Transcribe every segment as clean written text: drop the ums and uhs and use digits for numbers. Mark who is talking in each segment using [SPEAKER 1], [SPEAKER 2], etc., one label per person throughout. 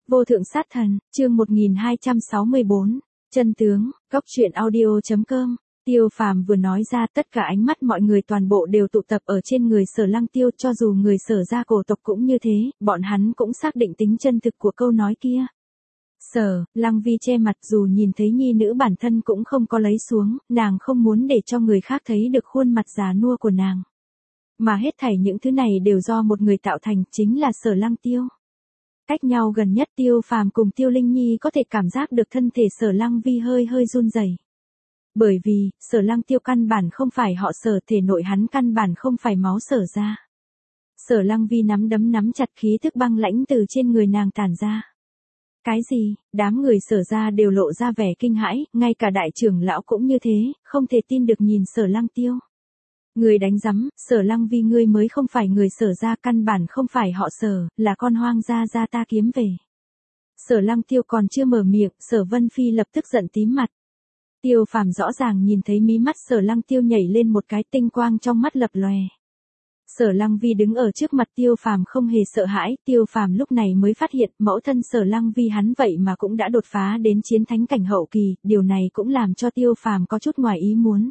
[SPEAKER 1] Vô thượng sát thần, chương 1264, chân tướng, góc truyện audio.com. Tiêu Phàm vừa nói ra, tất cả ánh mắt mọi người toàn bộ đều tụ tập ở trên người Sở Lăng Tiêu, cho dù người Sở gia cổ tộc cũng như thế, bọn hắn cũng xác định tính chân thực của câu nói kia. Sở Lăng Vi che mặt, dù nhìn thấy nhi nữ bản thân cũng không có lấy xuống, nàng không muốn để cho người khác thấy được khuôn mặt già nua của nàng. Mà hết thảy những thứ này đều do một người tạo thành, chính là Sở Lăng Tiêu. Cách nhau gần nhất, Tiêu Phàm cùng Tiêu Linh Nhi có thể cảm giác được thân thể Sở Lăng Vi hơi hơi run rẩy. Bởi vì, Sở Lăng Tiêu căn bản không phải họ Sở, thể nội hắn căn bản không phải máu Sở ra. Sở Lăng Vi nắm đấm nắm chặt, khí thức băng lãnh từ trên người nàng tản ra. Cái gì? Đám người Sở ra đều lộ ra vẻ kinh hãi, ngay cả đại trưởng lão cũng như thế, không thể tin được nhìn Sở Lăng Tiêu. Người đánh rắm, Sở Lăng Vi ngươi mới không phải người Sở ra, căn bản không phải họ Sở, là con hoang gia gia ta kiếm về. Sở Lăng Tiêu còn chưa mở miệng, Sở Vân Phi lập tức giận tím mặt. Tiêu Phàm rõ ràng nhìn thấy mí mắt Sở Lăng Tiêu nhảy lên một cái, tinh quang trong mắt lập lòe. Sở Lăng Vi đứng ở trước mặt Tiêu Phàm không hề sợ hãi, Tiêu Phàm lúc này mới phát hiện mẫu thân Sở Lăng Vi hắn vậy mà cũng đã đột phá đến chiến thánh cảnh hậu kỳ, điều này cũng làm cho Tiêu Phàm có chút ngoài ý muốn.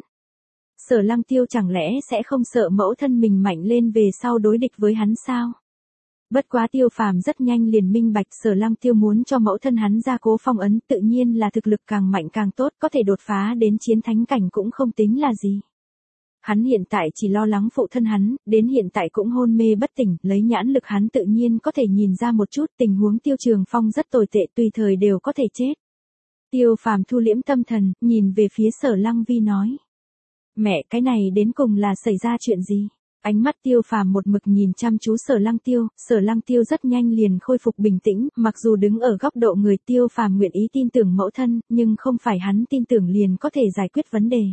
[SPEAKER 1] Sở Lăng Tiêu chẳng lẽ sẽ không sợ mẫu thân mình mạnh lên về sau đối địch với hắn sao? Bất quá Tiêu Phàm rất nhanh liền minh bạch, Sở Lăng Tiêu muốn cho mẫu thân hắn gia cố phong ấn, tự nhiên là thực lực càng mạnh càng tốt, có thể đột phá đến chiến thánh cảnh cũng không tính là gì. Hắn hiện tại chỉ lo lắng phụ thân hắn, đến hiện tại cũng hôn mê bất tỉnh, lấy nhãn lực hắn tự nhiên có thể nhìn ra một chút, tình huống Tiêu Trường Phong rất tồi tệ, tùy thời đều có thể chết. Tiêu Phàm thu liễm tâm thần, nhìn về phía Sở Lăng Vi nói: "Mẹ, cái này đến cùng là xảy ra chuyện gì?" Ánh mắt Tiêu Phàm một mực nhìn chăm chú Sở Lăng Tiêu rất nhanh liền khôi phục bình tĩnh, mặc dù đứng ở góc độ người, Tiêu Phàm nguyện ý tin tưởng mẫu thân, nhưng không phải hắn tin tưởng liền có thể giải quyết vấn đề.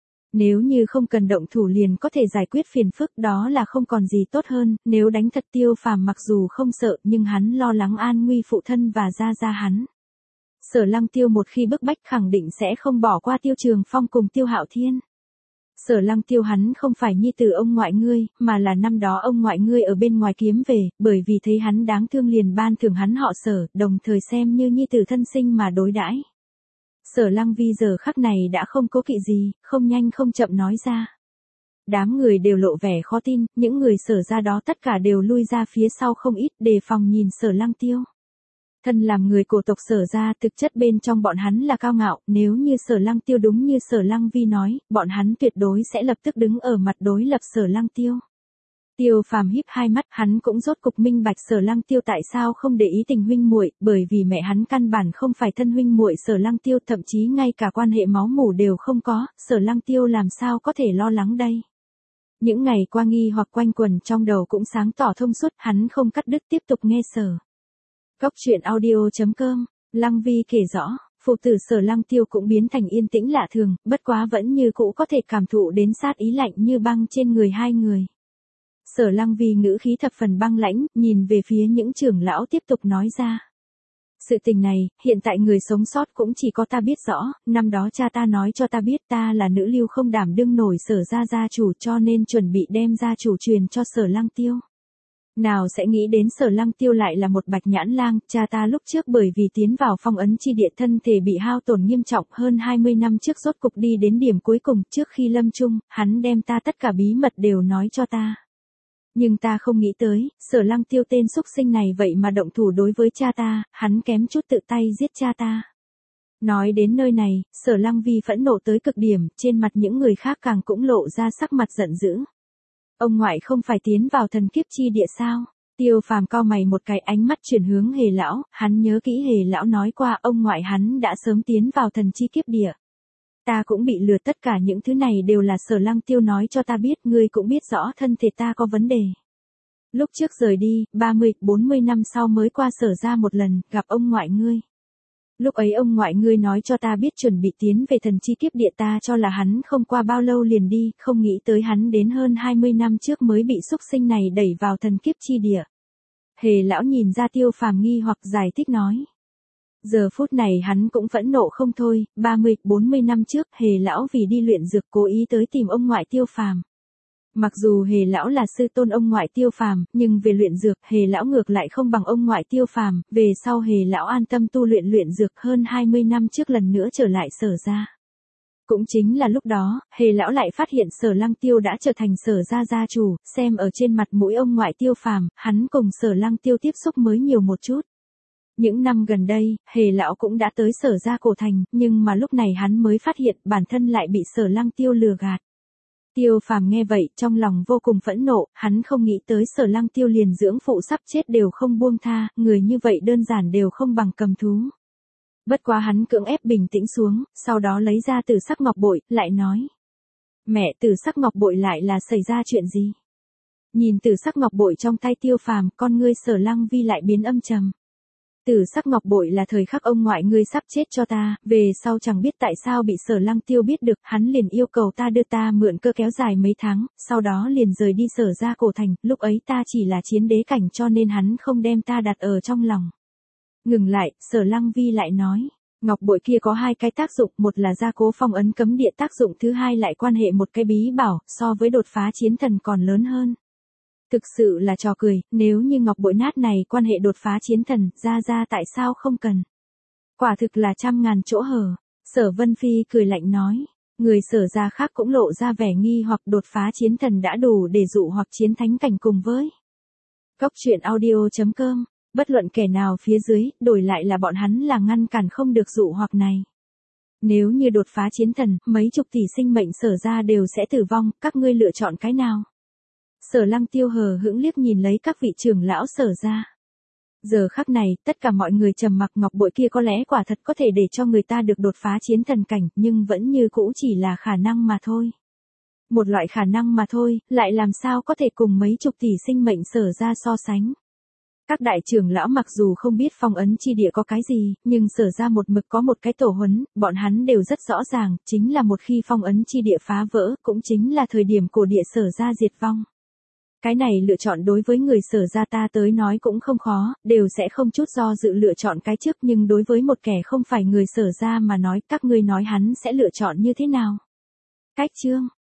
[SPEAKER 1] Nếu như không cần động thủ liền có thể giải quyết phiền phức, đó là không còn gì tốt hơn, nếu đánh thật Tiêu Phàm mặc dù không sợ, nhưng hắn lo lắng an nguy phụ thân và gia gia hắn. Sở Lăng Tiêu một khi bức bách khẳng định sẽ không bỏ qua Tiêu Trường Phong cùng Tiêu Hạo Thiên. Sở Lăng Tiêu hắn không phải nhi tử ông ngoại ngươi, mà là năm đó ông ngoại ngươi ở bên ngoài kiếm về, bởi vì thấy hắn đáng thương liền ban thưởng hắn họ Sở, đồng thời xem như nhi tử thân sinh mà đối đãi. Sở Lăng Vi giờ khắc này đã không cố kỵ gì, không nhanh không chậm nói ra. Đám người đều lộ vẻ khó tin, những người Sở ra đó tất cả đều lui ra phía sau không ít, đề phòng nhìn Sở Lăng Tiêu. Thân làm người cổ tộc Sở ra, thực chất bên trong bọn hắn là cao ngạo, nếu như Sở Lăng Tiêu đúng như Sở Lăng Vi nói, bọn hắn tuyệt đối sẽ lập tức đứng ở mặt đối lập Sở Lăng Tiêu. Tiêu Phàm híp hai mắt, hắn cũng rốt cục minh bạch Sở Lăng Tiêu tại sao không để ý tình huynh muội, bởi vì mẹ hắn căn bản không phải thân huynh muội Sở Lăng Tiêu, thậm chí ngay cả quan hệ máu mủ đều không có, Sở Lăng Tiêu làm sao có thể lo lắng đây. Những ngày qua nghi hoặc quanh quẩn trong đầu cũng sáng tỏ thông suốt, hắn không cắt đứt tiếp tục nghe Sở. Góc truyện audio.com, Lăng Vi kể rõ, phụ tử Sở Lăng Tiêu cũng biến thành yên tĩnh lạ thường, bất quá vẫn như cũ có thể cảm thụ đến sát ý lạnh như băng trên người hai người. Sở Lăng Vi ngữ khí thập phần băng lãnh, nhìn về phía những trưởng lão tiếp tục nói ra. Sự tình này, hiện tại người sống sót cũng chỉ có ta biết rõ, năm đó cha ta nói cho ta biết ta là nữ lưu không đảm đương nổi Sở gia gia chủ, cho nên chuẩn bị đem gia chủ truyền cho Sở Lăng Tiêu. Nào sẽ nghĩ đến Sở Lăng Tiêu lại là một bạch nhãn lang, cha ta lúc trước bởi vì tiến vào phong ấn chi địa thân thể bị hao tổn nghiêm trọng, hơn 20 năm trước rốt cục đi đến điểm cuối cùng, trước khi lâm chung, hắn đem ta tất cả bí mật đều nói cho ta. Nhưng ta không nghĩ tới, Sở Lăng Tiêu tên xúc sinh này vậy mà động thủ đối với cha ta, hắn kém chút tự tay giết cha ta. Nói đến nơi này, Sở Lăng Vi phẫn nộ tới cực điểm, trên mặt những người khác càng cũng lộ ra sắc mặt giận dữ. Ông ngoại không phải tiến vào thần kiếp chi địa sao? Tiêu Phàm cau mày một cái, ánh mắt chuyển hướng Hề lão, hắn nhớ kỹ Hề lão nói qua ông ngoại hắn đã sớm tiến vào thần chi kiếp địa. Ta cũng bị lừa, tất cả những thứ này đều là Sở Lăng Tiêu nói cho ta biết, ngươi cũng biết rõ thân thể ta có vấn đề. Lúc trước rời đi, 30-40 năm sau mới qua Sở ra một lần, gặp ông ngoại ngươi. Lúc ấy ông ngoại ngươi nói cho ta biết chuẩn bị tiến về thần chi kiếp địa, ta cho là hắn không qua bao lâu liền đi, không nghĩ tới hắn đến hơn 20 năm trước mới bị xúc sinh này đẩy vào thần kiếp chi địa. Hề lão nhìn ra Tiêu Phàm nghi hoặc giải thích nói. Giờ phút này hắn cũng phẫn nộ không thôi, 30-40 năm trước, Hề lão vì đi luyện dược cố ý tới tìm ông ngoại Tiêu Phàm. Mặc dù Hề lão là sư tôn ông ngoại Tiêu Phàm, nhưng về luyện dược, Hề lão ngược lại không bằng ông ngoại Tiêu Phàm, về sau Hề lão an tâm tu luyện dược hơn 20 năm trước lần nữa trở lại Sở gia. Cũng chính là lúc đó, Hề lão lại phát hiện Sở Lăng Tiêu đã trở thành Sở gia gia chủ, xem ở trên mặt mũi ông ngoại Tiêu Phàm, hắn cùng Sở Lăng Tiêu tiếp xúc mới nhiều một chút. Những năm gần đây, Hề lão cũng đã tới Sở gia cổ thành, nhưng mà lúc này hắn mới phát hiện bản thân lại bị Sở Lăng Tiêu lừa gạt. Tiêu Phàm nghe vậy, trong lòng vô cùng phẫn nộ, hắn không nghĩ tới Sở Lăng Tiêu liền dưỡng phụ sắp chết đều không buông tha, người như vậy đơn giản đều không bằng cầm thú. Bất quá hắn cưỡng ép bình tĩnh xuống, sau đó lấy ra Tử Sắc Ngọc Bội, lại nói: "Mẹ, Tử Sắc Ngọc Bội lại là xảy ra chuyện gì?" Nhìn Tử Sắc Ngọc Bội trong tay Tiêu Phàm, con ngươi Sở Lăng Vi lại biến âm trầm. Tử Sắc Ngọc Bội là thời khắc ông ngoại ngươi sắp chết cho ta, về sau chẳng biết tại sao bị Sở Lăng Tiêu biết được, hắn liền yêu cầu ta đưa ta mượn cơ kéo dài mấy tháng, sau đó liền rời đi Sở gia cổ thành, lúc ấy ta chỉ là chiến đế cảnh cho nên hắn không đem ta đặt ở trong lòng. Ngừng lại, Sở Lăng Vi lại nói, ngọc bội kia có hai cái tác dụng, một là gia cố phong ấn cấm địa tác dụng, thứ hai lại quan hệ một cái bí bảo, so với đột phá chiến thần còn lớn hơn. Thực sự là trò cười, nếu như ngọc bội nát này quan hệ đột phá chiến thần, ra tại sao không cần. Quả thực là trăm ngàn chỗ hở. Sở Vân Phi cười lạnh nói, người Sở gia khác cũng lộ ra vẻ nghi hoặc, đột phá chiến thần đã đủ để dụ hoặc chiến thánh cảnh cùng với. Góc truyện audio.com, bất luận kẻ nào phía dưới, đổi lại là bọn hắn là ngăn cản không được dụ hoặc này. Nếu như đột phá chiến thần, mấy chục tỷ sinh mệnh Sở gia đều sẽ tử vong, các ngươi lựa chọn cái nào? Sở Lăng Tiêu hờ hững liếc nhìn lấy các vị trưởng lão Sở gia. Giờ khắc này, tất cả mọi người trầm mặc, ngọc bội kia có lẽ quả thật có thể để cho người ta được đột phá chiến thần cảnh, nhưng vẫn như cũ chỉ là khả năng mà thôi. Một loại khả năng mà thôi, lại làm sao có thể cùng mấy chục tỷ sinh mệnh Sở gia so sánh. Các đại trưởng lão mặc dù không biết phong ấn chi địa có cái gì, nhưng Sở gia một mực có một cái tổ huấn, bọn hắn đều rất rõ ràng, chính là một khi phong ấn chi địa phá vỡ, cũng chính là thời điểm cổ địa Sở gia diệt vong. Cái này lựa chọn đối với người Sở gia ta tới nói cũng không khó, đều sẽ không chút do dự lựa chọn cái trước, nhưng đối với một kẻ không phải người Sở gia mà nói, các ngươi nói hắn sẽ lựa chọn như thế nào? Cách chương